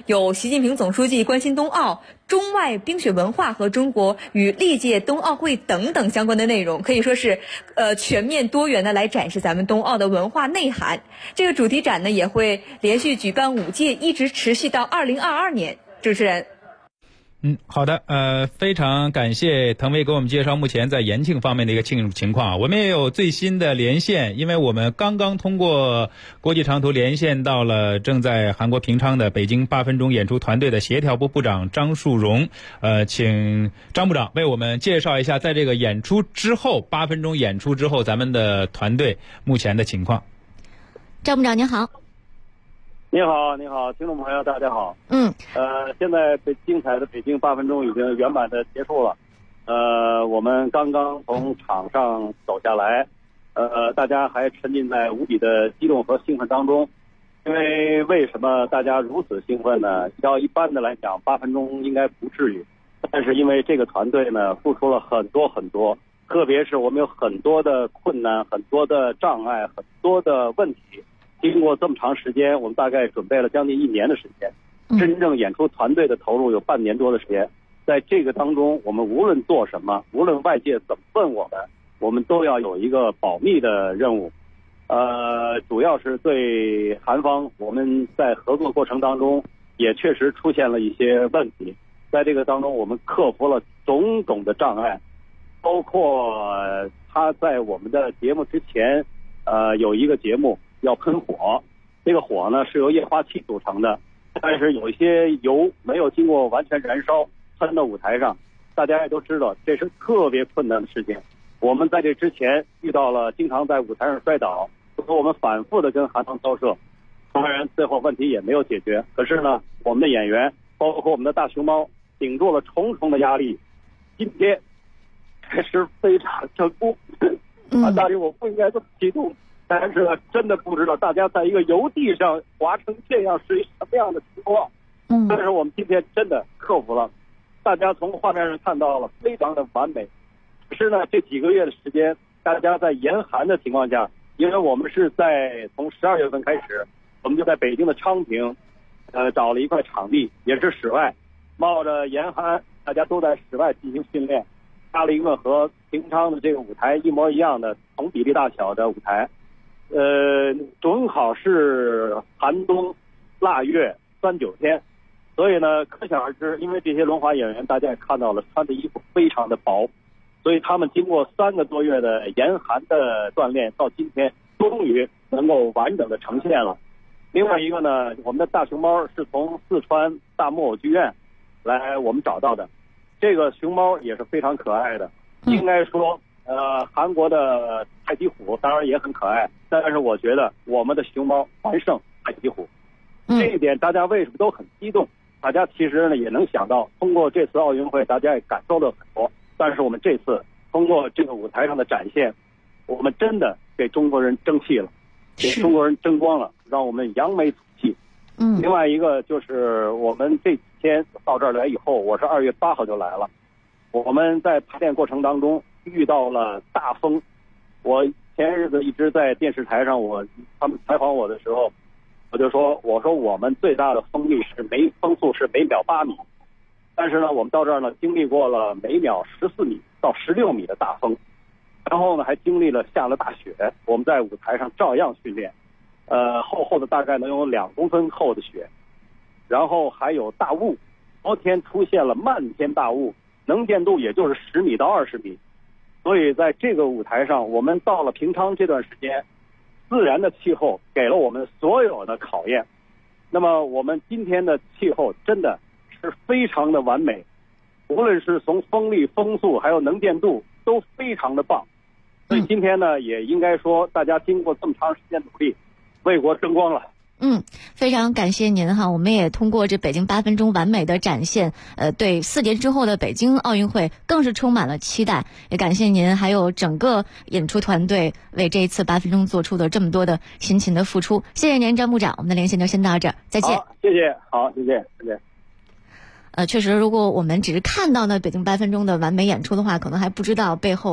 有习近平总书记关心冬奥、中外冰雪文化和中国与历届冬奥会等等相关的内容，可以说是全面多元的来展示咱们冬奥的文化内涵。这个主题展呢也会连续举办5届，一直持续到2022年。主持人。 好的，非常感谢腾飞给我们介绍目前在延庆方面的一个庆祝情况。我们也有最新的连线，因为我们刚刚通过国际长途连线到了正在韩国平昌的北京8分钟演出团队的协调部部长张树荣。请张部长为我们介绍一下，在这个演出之后，8分钟演出之后，咱们的团队目前的情况。 张部长您好。 你好，你好，听众朋友，大家好。现在精彩的北京8分钟已经圆满的结束了。我们刚刚从场上走下来，大家还沉浸在无比的激动和兴奋当中。因为什么大家如此兴奋呢？要一般的来讲，8分钟应该不至于，但是因为这个团队呢付出了很多很多，特别是我们有很多的困难、很多的障碍、很多的问题。经过这么长时间，我们大概准备了将近1年的时间，真正演出团队的投入有半年多的时间。在这个当中，我们无论做什么，无论外界怎么问我们都要有一个保密的任务。主要是对韩方，我们在合作过程当中也确实出现了一些问题。在这个当中，我们克服了种种的障碍，包括他在我们的节目之前，有一个节目要喷火，这个火呢是由液化气组成的，但是有一些油没有经过完全燃烧喷到舞台上，大家也都知道这是特别困难的事情。我们在这之前遇到了经常在舞台上摔倒，我们反复的跟韩方交涉，当然最后问题也没有解决。可是呢，我们的演员包括我们的大熊猫顶住了重重的压力，今天还是非常成功。大约我不应该这么激动，但是真的不知道大家在一个油地上滑成这样是一什么样的情况。但是我们今天真的克服了，大家从画面上看到了非常的完美。可是呢，这几个月的时间，大家在严寒的情况下，因为我们是从12月份开始，我们就在北京的昌平，找了一块场地，也是室外，冒着严寒，大家都在室外进行训练，搭了一个和平昌的这个舞台一模一样的同比例大小的舞台。正好是寒冬腊月39天，所以呢，可想而知，因为这些轮滑演员大家也看到了，穿的衣服非常的薄，所以他们经过3个多月的严寒的锻炼，到今天终于能够完整的呈现了。另外一个呢，我们的大熊猫是从四川大木偶剧院来我们找到的，这个熊猫也是非常可爱的。应该说韩国的太极虎当然也很可爱，但是我觉得我们的熊猫完胜太极虎。这一点大家为什么都很激动？大家其实呢也能想到，通过这次奥运会大家也感受到很多，但是我们这次通过这个舞台上的展现，我们真的给中国人争气了，给中国人争光了，让我们扬眉吐气。另外一个就是我们这几天到这儿来以后，我是2月8号就来了，我们在排练过程当中遇到了大风。我前日子一直在电视台上，他们采访我的时候，我说我们最大的风速是每秒8米，但是呢，我们到这儿呢经历过了每秒14米到16米的大风，然后呢还经历了下了大雪，我们在舞台上照样训练，厚厚的大概能有2公分厚的雪，然后还有大雾，昨天出现了漫天大雾，能见度也就是10米到20米，所以在这个舞台上，我们到了平昌这段时间，自然的气候给了我们所有的考验。那么我们今天的气候真的是非常的完美，无论是从风力、风速还有能见度都非常的棒。所以今天呢，也应该说大家经过这么长时间努力，为国争光了。 非常感谢您哈，我们也通过这北京8分钟完美的展现，对4年之后的北京奥运会更是充满了期待。也感谢您还有整个演出团队为这一次8分钟做出的这么多的辛勤的付出。谢谢您，张部长，我们的连线就先到这儿，再见。 好，谢谢，好，谢谢，再见。 确实，如果我们只是看到呢北京8分钟的完美演出的话，可能还不知道背后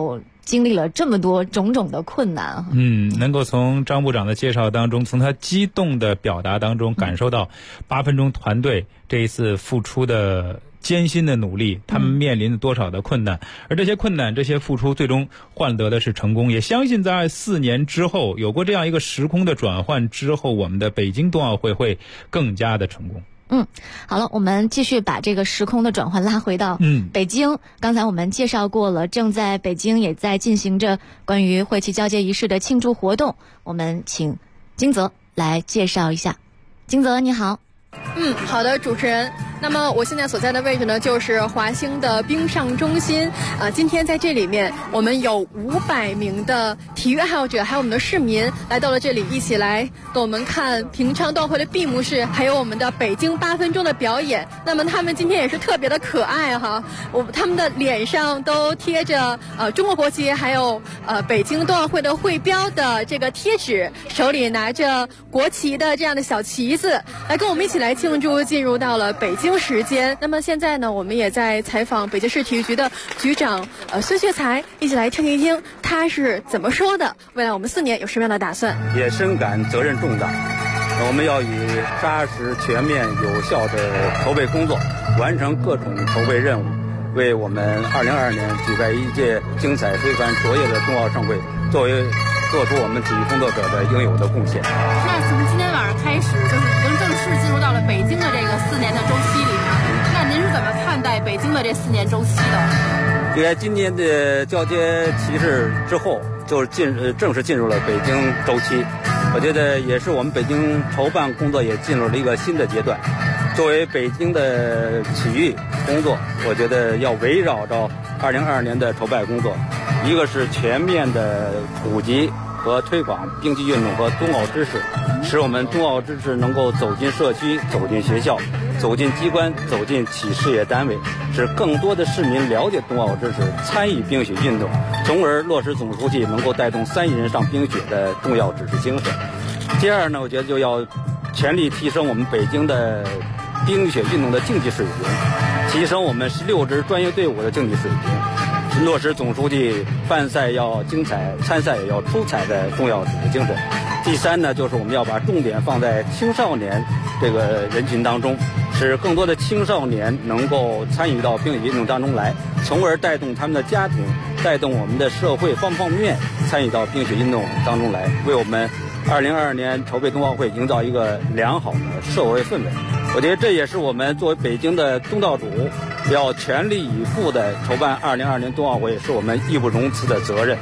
经历了这么多种种的困难。 能够从张部长的介绍当中，从他激动的表达当中感受到8分钟团队这一次付出的艰辛的努力，他们面临的多少的困难，而这些困难这些付出最终换得的是成功。也相信在4年之后，有过这样一个时空的转换之后，我们的北京冬奥会会更加的成功。 好了，我们继续把这个时空的转换拉回到北京。刚才我们介绍过了，正在北京也在进行着关于会旗交接仪式的庆祝活动，我们请金泽来介绍一下。金泽你好。 好的，主持人。那么我现在所在的位置呢，就是华星的冰上中心。今天在这里面，我们有500名的体育爱好者，还有我们的市民来到了这里，一起来跟我们看平昌冬奥会的闭幕式，还有我们的北京8分钟的表演。那么他们今天也是特别的可爱哈，他们的脸上都贴着中国国旗，还有北京冬奥会的会标的这个贴纸，手里拿着国旗的这样的小旗子，来跟我们一起来庆祝进入到了北京时间。那么现在呢，我们也在采访北京市体育局的局长孙学才，一起来听一听他是怎么说的，未来我们4年有什么样的打算。 也深感责任重大，我们要以扎实、全面、有效的筹备工作，完成各种筹备任务，为我们2022年举办一届精彩非凡卓越的冬奥盛会做出我们体育工作者的应有的贡献。 那从今天晚上开始，就是已经正式进入到了北京的这个4年的周期里面。那您是怎么看待北京的这4年周期的？ 在今年的交接仪式之后，就正式进入了北京周期。我觉得也是我们北京筹办工作也进入了一个新的阶段。作为北京的体育工作，我觉得要围绕着2022年的筹办工作，一个是全面的普及和推广冰球运动和冬奥知识，使我们冬奥知识能够走进社区、走进学校、走进机关、走进企事业单位，使更多的市民了解冬奥知识，参与冰雪运动，从而落实总书记能够带动3亿人上冰雪的重要指示精神。第二呢，我觉得就要全力提升我们北京的冰雪运动的竞技水平，提升我们16支专业队伍的竞技水平，落实总书记办赛要精彩，参赛也要出彩的重要指示精神。第三呢，就是我们要把重点放在青少年这个人群当中，使更多的青少年能够参与到冰雪运动当中来，从而带动他们的家庭，带动我们的社会方方面面参与到冰雪运动当中来，为我们2022年筹备冬奥会营造一个良好的社会氛围。我觉得这也是我们作为北京的东道主要全力以赴的筹办2022年冬奥会，是我们义不容辞的责任。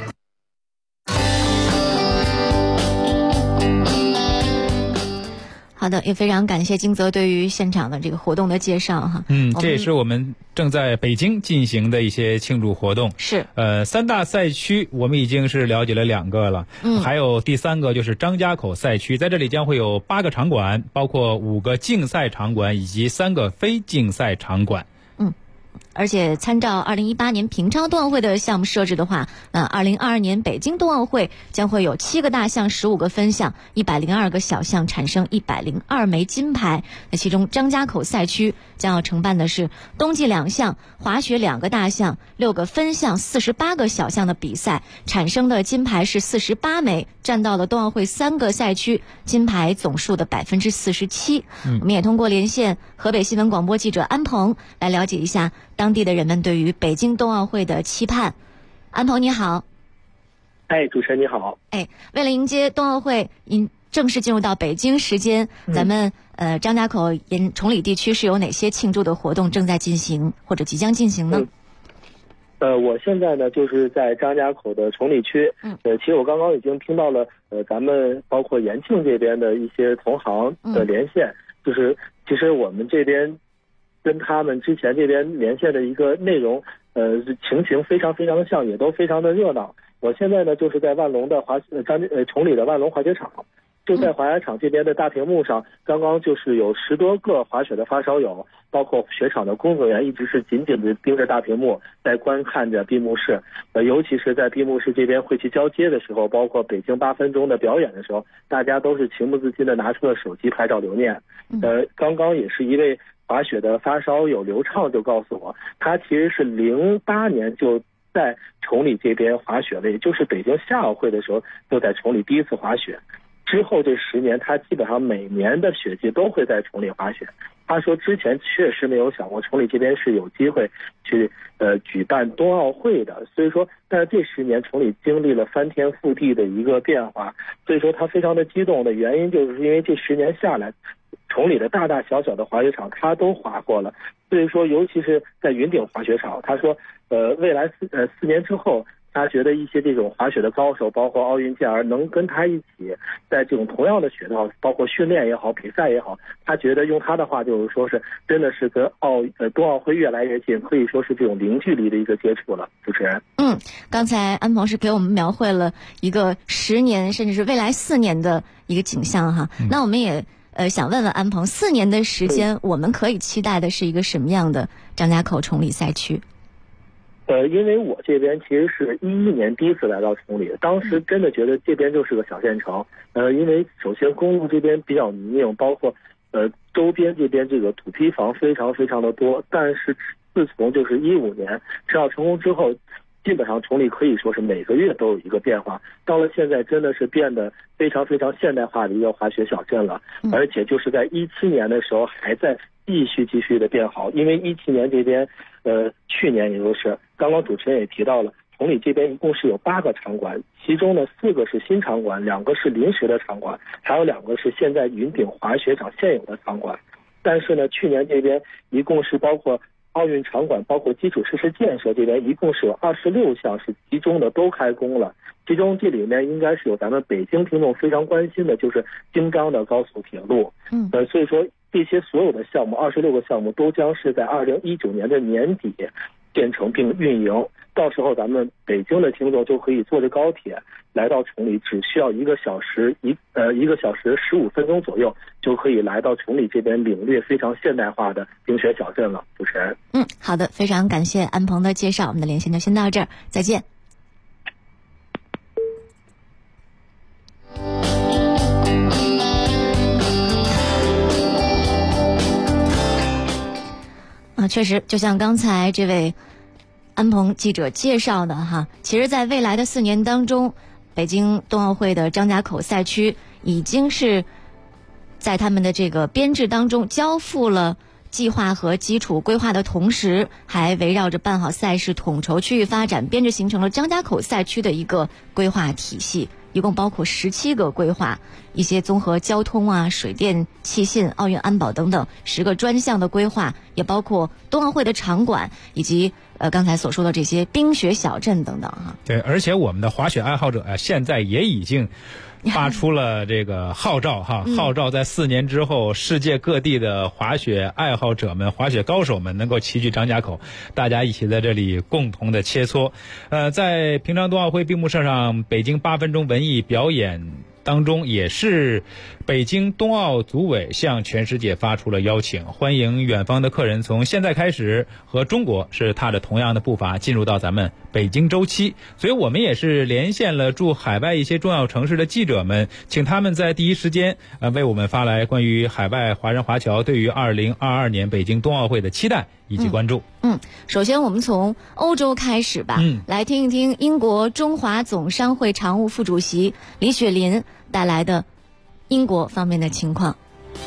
好的，也非常感谢金泽对于现场的这个活动的介绍哈。 这也是我们正在北京进行的一些庆祝活动。 是 3大赛区我们已经是了解了2个了，还有第3个就是张家口赛区，在这里将会有8个场馆，包括5个竞赛场馆以及3个非竞赛场馆。 而且参照2018年平昌冬奥会的项目设置的话，2022年北京冬奥会将会有7个大项、15个分项、102个小项，产生102枚金牌。那其中张家口赛区将要承办的是冬季2项、滑雪2个大项、6个分项、48个小项的比赛，产生的金牌是48枚，占到了冬奥会3个赛区金牌总数的47%。我们也通过连线河北新闻广播记者安鹏来了解一下当地的人们对于北京冬奥会的期盼。安鹏你好。 主持人你好。 为了迎接冬奥会正式进入到北京时间，咱们张家口崇礼地区是有哪些庆祝的活动正在进行或者即将进行呢？ 我现在呢就是在张家口的崇礼区。其实我刚刚已经听到了咱们包括延庆这边的一些同行的连线，就是其实我们这边跟他们之前这边连线的一个内容情形非常非常的像，也都非常的热闹。我现在呢就是在万隆的崇礼的万隆滑雪场，就在滑雪场这边的大屏幕上，刚刚就是有10多个滑雪的发烧友，包括雪场的工作人员，一直是紧紧的盯着大屏幕在观看着闭幕式。尤其是在闭幕式这边会旗交接的时候，包括北京8分钟的表演的时候，大家都是情不自禁的拿出了手机拍照留念。刚刚也是一位滑雪的发烧友刘畅就告诉我，他其实是08年就在崇礼这边滑雪了，也就是北京夏奥会的时候就在崇礼第一次滑雪。之后这10年，他基本上每年的雪季都会在崇礼滑雪。他说之前确实没有想过崇礼这边是有机会去举办冬奥会的，所以说，但是这10年崇礼经历了翻天覆地的一个变化，所以说他非常的激动的原因就是因为这10年下来，崇礼的大大小小的滑雪场他都滑过了，所以说尤其是在云顶滑雪场，他说未来4年之后，他觉得一些这种滑雪的高手，包括奥运健儿，能跟他一起在这种同样的雪道，包括训练也好，比赛也好，他觉得用他的话就是说是真的是跟冬奥会越来越近，可以说是这种零距离的一个接触了。主持人， 刚才安鹏是给我们描绘了一个10年甚至是未来4年的一个景象哈。那我们也想问问安鹏，4年的时间，我们可以期待的是一个什么样的张家口崇礼赛区？ 因为我这边其实是11年第一次来到崇礼，当时真的觉得这边就是个小县城。因为首先公路这边比较泥泞，包括周边这边这个土坯房非常非常的多。但是自从就是15年申奥成功之后，基本上崇礼可以说是每个月都有一个变化。到了现在真的是变得非常非常现代化的一个滑雪小镇了，而且就是在17年的时候还在继续的变好。因为17年这边去年也就是刚刚主持人也提到了，崇礼这边一共是有8个场馆，其中呢4个是新场馆，2个是临时的场馆，还有2个是现在云顶滑雪场现有的场馆。但是呢去年这边一共是包括奥运场馆，包括基础设施建设这边一共是有26项是集中的都开工了。其中这里面应该是有咱们北京听众非常关心的，就是京张的高速铁路。所以说这些所有的项目26个项目都将是在2019年的年底建成并运营，到时候咱们北京的听众就可以坐着高铁来到崇礼，只需要1个小时1个小时15分钟左右就可以来到崇礼这边领略非常现代化的冰雪小镇了。主持人， 好的，非常感谢安鹏的介绍，我们的连线就先到这儿，再见。确实就像刚才这位安鹏记者介绍的哈，其实在未来的4年当中，北京冬奥会的张家口赛区已经是在他们的这个编制当中交付了计划和基础规划的同时，还围绕着办好赛事、统筹区域发展，编制形成了张家口赛区的一个规划体系，一共包括17个规划，一些综合交通啊、水电、气信、奥运安保等等10个专项的规划，也包括冬奥会的场馆以及刚才所说的这些冰雪小镇等等哈。 对，而且我们的滑雪爱好者现在也已经发出了这个号召哈，号召在4年之后，世界各地的滑雪爱好者们、滑雪高手们能够齐聚张家口，大家一起在这里共同的切磋。在平昌冬奥会闭幕式上，北京8分钟文艺表演当中，也是北京冬奥组委向全世界发出了邀请，欢迎远方的客人从现在开始和中国是踏着同样的步伐进入到咱们北京周期。所以我们也是连线了驻海外一些重要城市的记者们，请他们在第一时间为我们发来关于海外华人华侨对于2022年北京冬奥会的期待以及关注。 首先我们从欧洲开始吧，来听一听英国中华总商会常务副主席李雪林带来的英国方面的情况。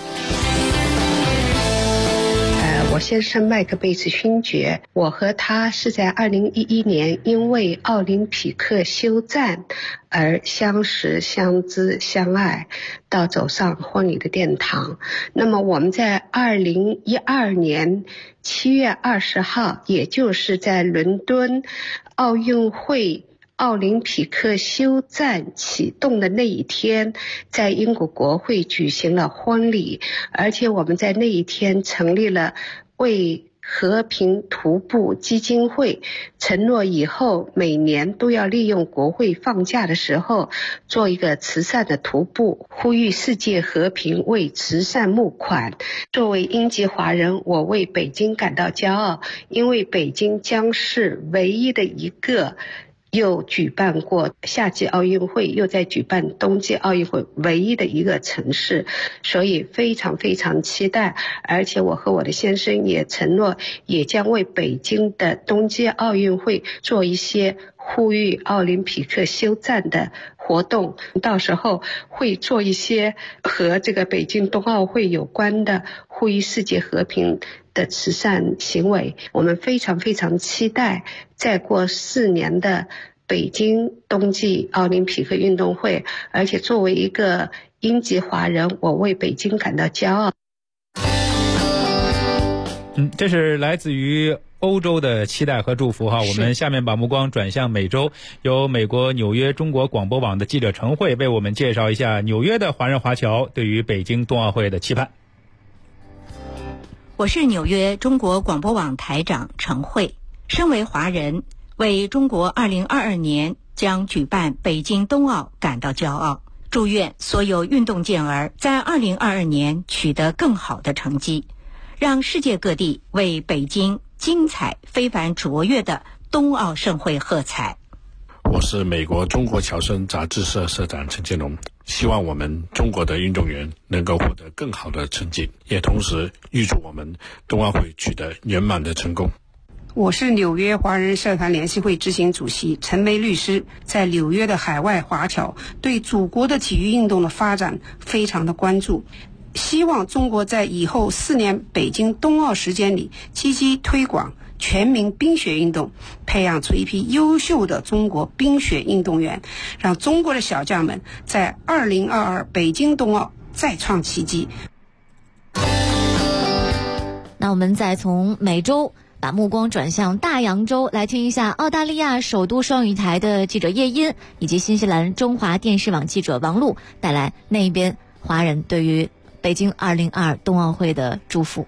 我先生麦克贝茨勋爵，我和他是在2011年因为奥林匹克休战而相识、相知、相爱，到走上婚礼的殿堂。那么我们在2012年7月20号，也就是在伦敦奥运会奥林匹克休战启动的那一天，在英国国会举行了婚礼，而且我们在那一天成立了为和平徒步基金会，承诺以后每年都要利用国会放假的时候做一个慈善的徒步，呼吁世界和平，为慈善募款。作为英籍华人，我为北京感到骄傲，因为北京将是唯一的一个又举办过夏季奥运会，又在举办冬季奥运会唯一的一个城市，所以非常非常期待。而且我和我的先生也承诺，也将为北京的冬季奥运会做一些呼吁奥林匹克休战的活动，到时候会做一些和这个北京冬奥会有关的呼吁世界和平的慈善行为。我们非常非常期待再过4年的北京冬季奥林匹克运动会，而且作为一个英籍华人，我为北京感到骄傲。 这是来自于欧洲的期待和祝福哈。我们下面把目光转向美洲，由美国纽约中国广播网的记者陈慧为我们介绍一下纽约的华人华侨对于北京冬奥会的期盼。 我是纽约中国广播网台长陈慧，身为华人，为中国2022年将举办北京冬奥感到骄傲，祝愿所有运动健儿在2022年取得更好的成绩，让世界各地为北京精彩非凡卓越的冬奥盛会喝彩。 我是美国中国侨生杂志社社长陈建龙，希望我们中国的运动员能够获得更好的成绩，也同时预祝我们冬奥会取得圆满的成功。 我是纽约华人社团联席会执行主席陈梅律师，在纽约的海外华侨对祖国的体育运动的发展非常的关注，希望中国在以后4年北京冬奥时间里积极推广全民冰雪运动，培养出一批优秀的中国冰雪运动员，让中国的小将们在2022北京冬奥再创奇迹。 那我们再从美洲把目光转向大洋洲，来听一下澳大利亚首都双语台的记者叶音以及新西兰中华电视网记者王璐带来那边华人对于北京2022冬奥会的祝福。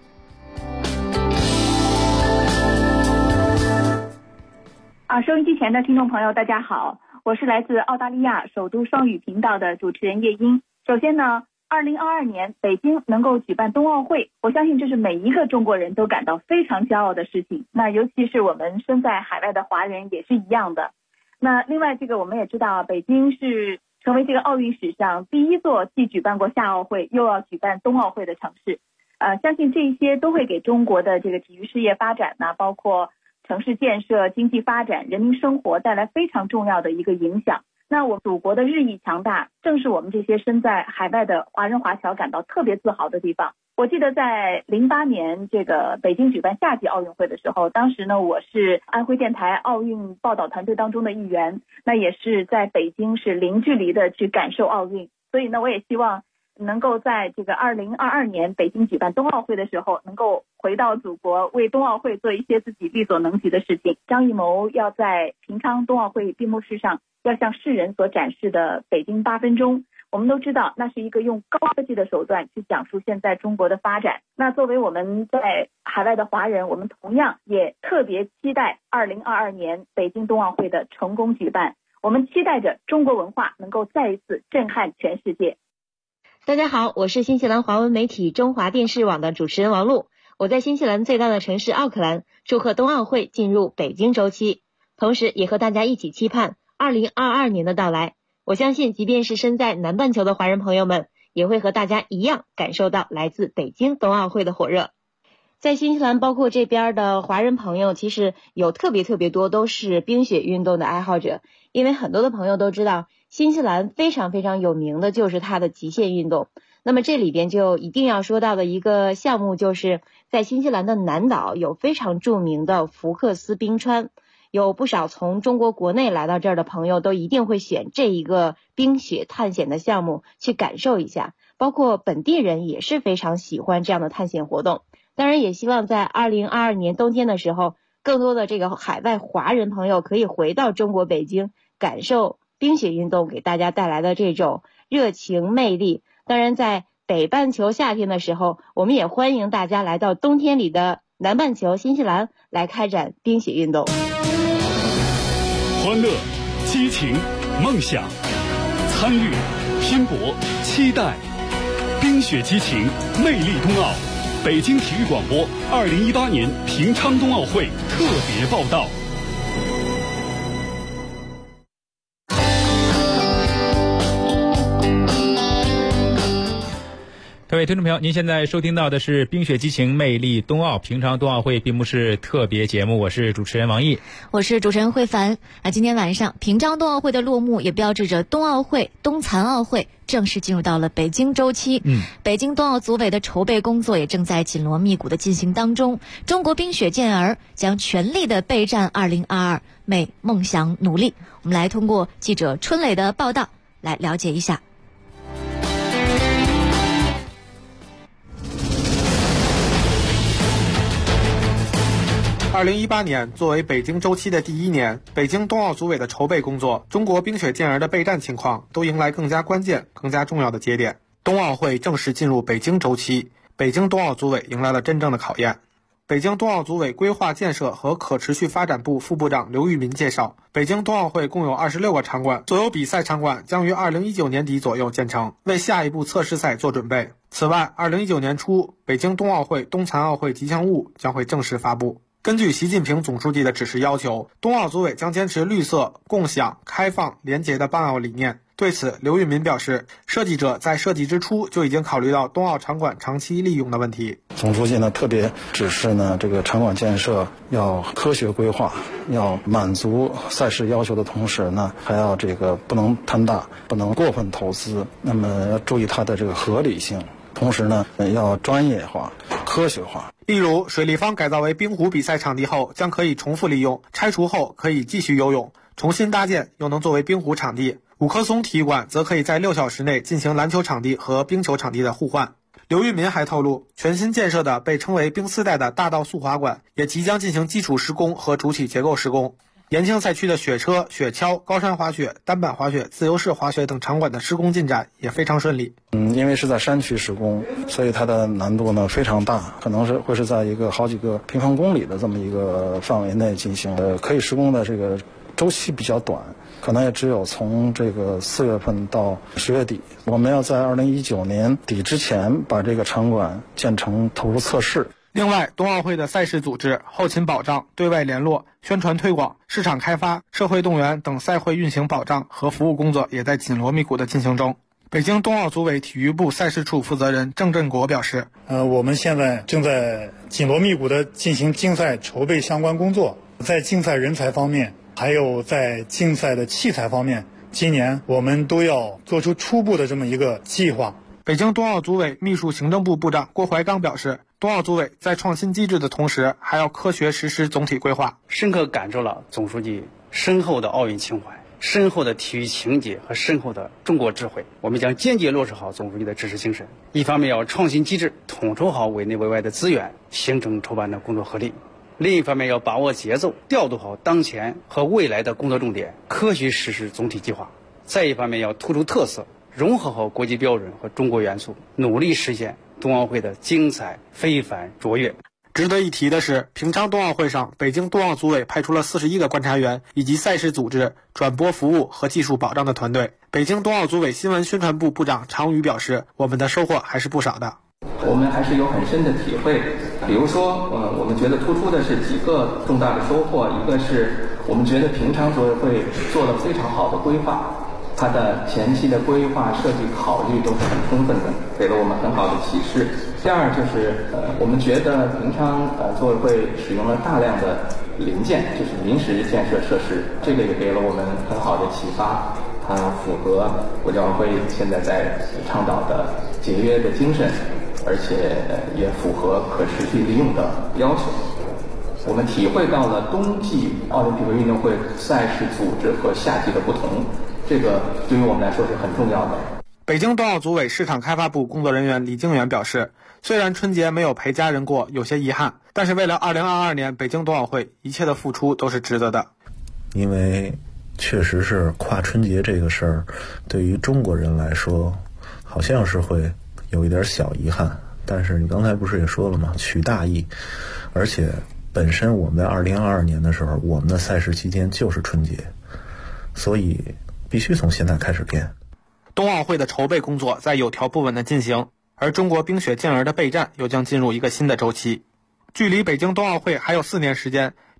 收音机前的听众朋友大家好，我是来自澳大利亚首都双语频道的主持人叶音。首先呢，2022年北京能够举办冬奥会，我相信这是每一个中国人都感到非常骄傲的事情，那尤其是我们身在海外的华人也是一样的。那另外这个我们也知道，北京是成为这个奥运史上第一座既举办过夏奥会又要举办冬奥会的城市，相信这一些都会给中国的这个体育事业发展呢，包括城市建设、经济发展、人民生活带来非常重要的一个影响。那我们祖国的日益强大，正是我们这些身在海外的华人华侨感到特别自豪的地方。我记得在08年这个北京举办夏季奥运会的时候，当时呢我是安徽电台奥运报道团队当中的一员，那也是在北京是零距离的去感受奥运，所以呢我也希望能够在这个2022年北京举办冬奥会的时候，能够回到祖国，为冬奥会做一些自己力所能及的事情。张艺谋要在平昌冬奥会闭幕式上要向世人所展示的北京8分钟，我们都知道那是一个用高科技的手段去讲述现在中国的发展。那作为我们在海外的华人，我们同样也特别期待2022年北京冬奥会的成功举办，我们期待着中国文化能够再一次震撼全世界。 大家好，我是新西兰华文媒体中华电视网的主持人王璐。我在新西兰最大的城市奥克兰祝贺冬奥会进入北京周期，同时也和大家一起期盼2022年的到来。我相信即便是身在南半球的华人朋友们，也会和大家一样感受到来自北京冬奥会的火热。在新西兰包括这边的华人朋友其实有特别多都是冰雪运动的爱好者，因为很多的朋友都知道新西兰非常有名的就是它的极限运动。那么这里边就一定要说到的一个项目，就是在新西兰的南岛有非常著名的福克斯冰川，有不少从中国国内来到这儿的朋友都一定会选这一个冰雪探险的项目去感受一下，包括本地人也是非常喜欢这样的探险活动。当然也希望在2022年冬天的时候，更多的这个海外华人朋友可以回到中国北京，感受冰雪运动给大家带来的这种热情魅力。当然在北半球夏天的时候，我们也欢迎大家来到冬天里的南半球新西兰来开展冰雪运动。 欢乐、激情、梦想、参与、拼搏、期待，冰雪激情，魅力冬奥。北京体育广播2018年平昌冬奥会特别报道。 位听众朋友，您现在收听到的是《冰雪激情魅力冬奥》平昌冬奥会闭幕式特别节目，我是主持人王毅， 我是主持人慧凡。今天晚上平昌冬奥会的落幕，也标志着冬奥会、冬残奥会正式进入到了北京周期。北京冬奥组委的筹备工作也正在紧锣密鼓的进行当中。中国冰雪健儿将全力的备战2022，为梦想努力。我们来通过记者春磊的报道来了解一下。 2018年作为北京周期的第一年，北京冬奥组委的筹备工作、中国冰雪健儿的备战情况都迎来更加关键、更加重要的节点。冬奥会正式进入北京周期，北京冬奥组委迎来了真正的考验。北京冬奥组委规划建设和可持续发展部副部长刘玉民介绍，北京冬奥会共有26个场馆，所有比赛场馆将于2019年底左右建成，为下一步测试赛做准备。此外，2019年初，北京冬奥会冬残奥会吉祥物将会正式发布。根据习近平总书记的指示要求，冬奥组委将坚持绿色、共享、开放、廉洁的办奥理念。对此，刘玉民表示，设计者在设计之初就已经考虑到冬奥场馆长期利用的问题。 总书记呢特别指示呢，这个场馆建设要科学规划，要满足赛事要求的同时呢，还要这个不能贪大，不能过分投资，那么要注意它的这个合理性。同时呢，要专业化、科学化。 例如，水立方改造为冰壶比赛场地后，将可以重复利用；拆除后可以继续游泳；重新搭建又能作为冰壶场地。五棵松体育馆则可以在6小时内进行篮球场地和冰球场地的互换。刘玉民还透露，全新建设的被称为冰丝带的大道速滑馆也即将进行基础施工和主体结构施工。延庆赛区的雪车、雪橇、高山滑雪、单板滑雪、自由式滑雪等场馆的施工进展也非常顺利。 因为是在山区施工，所以它的难度呢非常大，可能会是在一个好几个平方公里的这么一个范围内进行。可以施工的这个周期比较短，可能也只有从这个4月份到10月底。我们要在2019年底之前把这个场馆建成，投入测试。 另外，冬奥会的赛事组织、后勤保障、对外联络、宣传推广、市场开发、社会动员等赛会运行保障和服务工作也在紧锣密鼓的进行中。北京冬奥组委体育部赛事处负责人郑振国表示， 我们现在正在紧锣密鼓的进行竞赛筹备相关工作，在竞赛人才方面，还有在竞赛的器材方面，今年我们都要做出初步的这么一个计划。 北京冬奥组委秘书行政部部长郭怀刚表示，冬奥组委在创新机制的同时，还要科学实施总体规划。 深刻感受了总书记深厚的奥运情怀、深厚的体育情结和深厚的中国智慧。我们将坚决落实好总书记的指示精神，一方面要创新机制，统筹好委内委外的资源，形成筹办的工作合力；另一方面要把握节奏，调度好当前和未来的工作重点，科学实施总体计划。再一方面要突出特色，融合好国际标准和中国元素，努力实现冬奥会的精彩、非凡、卓越。 值得一提的是，平昌冬奥会上，北京冬奥组委派出了41个观察员，以及赛事组织、转播服务和技术保障的团队。北京冬奥组委新闻宣传部部长常宇表示，我们的收获还是不少的。 我们还是有很深的体会，比如说，我们觉得突出的是几个重大的收获。一个是我们觉得平昌组委会做了非常好的规划，它的前期的规划设计考虑都是很充分的，给了我们很好的启示。第二就是我们觉得平昌组委会使用了大量的零件，就是临时建设设施，这个也给了我们很好的启发。它符合国际奥委会现在在倡导的节约的精神，而且也符合可持续利用的要求。我们体会到了冬季奥林匹克运动会赛事组织和夏季的不同，这个对于我们来说是很重要的。 北京冬奥组委市场开发部工作人员李静远表示，虽然春节没有陪家人过，有些遗憾，但是为了2022年北京冬奥会，一切的付出都是值得的。 因为确实是跨春节这个事儿，对于中国人来说，好像是会有一点小遗憾。但是你刚才不是也说了吗？取大义，而且本身我们在2022年的时候，我们的赛事期间就是春节，所以必须从现在开始变。 冬奥会的筹备工作在有条不紊地进行，而中国冰雪健儿的备战又将进入一个新的周期。距离北京冬奥会还有4年时间，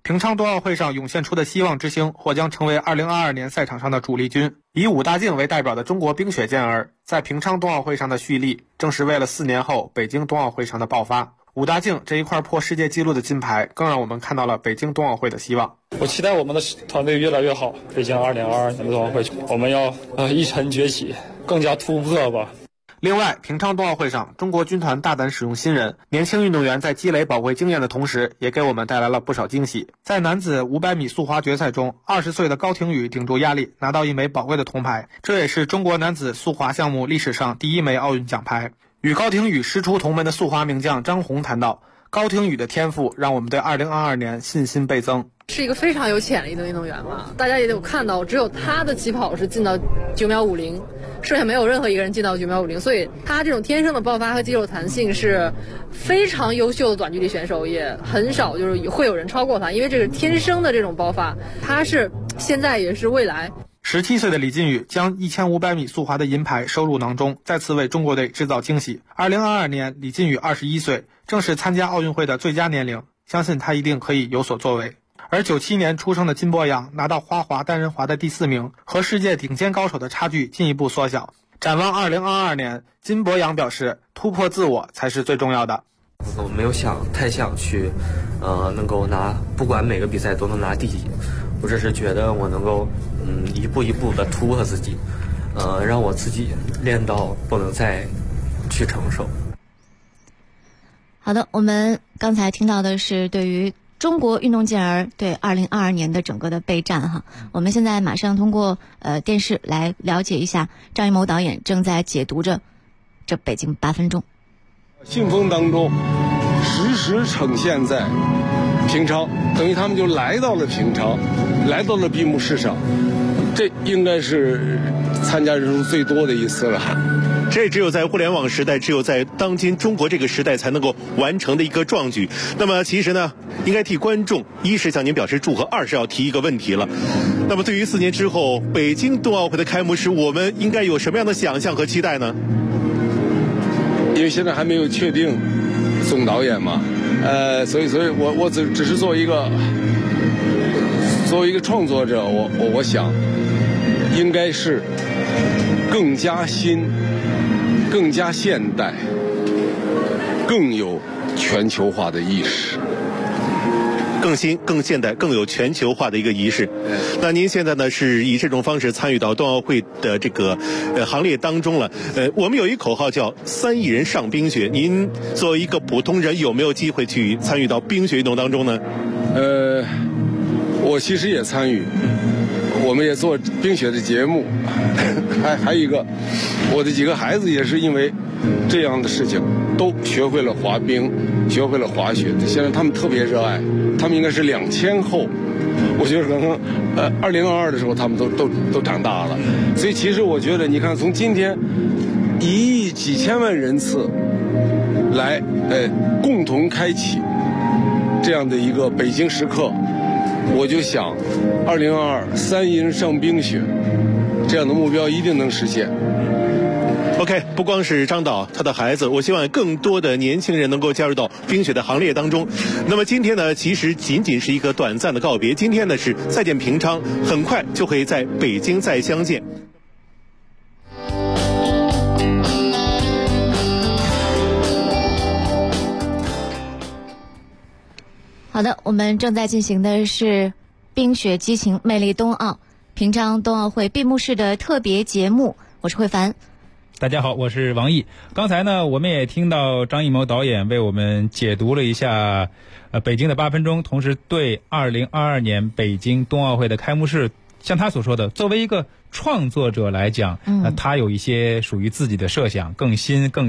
平昌冬奥会上涌现出的希望之星或将成为2022年赛场上的主力军。以武大靖为代表的中国冰雪健儿在平昌冬奥会上的蓄力，正是为了4年后北京冬奥会上的爆发。武大靖这一块破世界纪录的金牌，更让我们看到了北京冬奥会的希望。 我期待我们的团队越来越好，北京2022年的冬奥会，我们要一沉崛起，更加突破吧。 另外，平昌冬奥会上，中国军团大胆使用新人，年轻运动员在积累宝贵经验的同时，也给我们带来了不少惊喜。在男子500米速滑决赛中，20岁的高亭宇顶住压力，拿到一枚宝贵的铜牌，这也是中国男子速滑项目历史上第1枚奥运奖牌。与高亭宇师出同门的速滑名将张红谈到，高亭宇的天赋让我们对2022年信心倍增。 是一个非常有潜力的运动员嘛，大家也有看到，只有他的起跑是进到9秒50，剩下没有任何一个人进到9秒50，所以他这种天生的爆发和肌肉弹性是非常优秀的短距离选手，也很少就是会有人超过他，因为这个天生的这种爆发，他是现在也是未来。 17岁的李金宇将1500米速滑的银牌收入囊中，再次为中国队制造惊喜。2022年，李金宇21岁，正是参加奥运会的最佳年龄，相信他一定可以有所作为。而97年出生的金博洋拿到花滑单人滑的第4名，和世界顶尖高手的差距进一步缩小。展望2022年，金博洋表示，突破自我才是最重要的。 我没有太想去，能够不管每个比赛都能拿第一，我只是觉得我能够，一步一步的突破自己，让我自己练到不能再去承受。 好的，我们刚才听到的是对于中国运动健儿对2022年的整个的备战哈。我们现在马上通过电视来了解一下张艺谋导演正在解读着这北京8分钟。 信封当中实时呈现在平昌，等于他们就来到了平昌，来到了闭幕式上，这应该是参加人数最多的一次了。 这只有在互联网时代，只有在当今中国这个时代才能够完成的一个壮举。那么其实呢，应该替观众一是向您表示祝贺，二是要提一个问题了。那么对于4年之后北京冬奥会的开幕式，我们应该有什么样的想象和期待呢？ 因为现在还没有确定总导演嘛，所以我只是作为一个创作者，我想应该是更加新、更加现代、更有全球化的意识。 更新、更现代、更有全球化的一个仪式。那您现在呢是以这种方式参与到冬奥会的这个行列当中了。我们有一口号叫3亿人上冰雪，您作为一个普通人有没有机会去参与到冰雪运动当中呢？ 我其实也参与，我们也做冰雪的节目，还有一个，我的几个孩子也是因为这样的事情都学会了滑冰，学会了滑雪，现在他们特别热爱，他们应该是2000后，我觉得可能2022的时候他们都长大了，所以其实我觉得你看从今天1亿几千万人次来共同开启这样的一个北京时刻，我就想2022 3亿人上冰雪这样的目标一定能实现。 OK， 不光是张导他的孩子，我希望更多的年轻人能够加入到冰雪的行列当中。那么今天呢，其实仅仅是一个短暂的告别，今天呢是再见平昌，很快就可以在北京再相见。 好的，我们正在进行的是冰雪激情魅力冬奥平昌冬奥会闭幕式的特别节目，我是慧凡。 大家好，我是王毅。刚才呢，我们也听到张艺谋导演为我们解读了一下北京的8分钟，同时对2022年北京冬奥会的开幕式，像他所说的，作为一个创作者来讲，他有一些属于自己的设想，更新更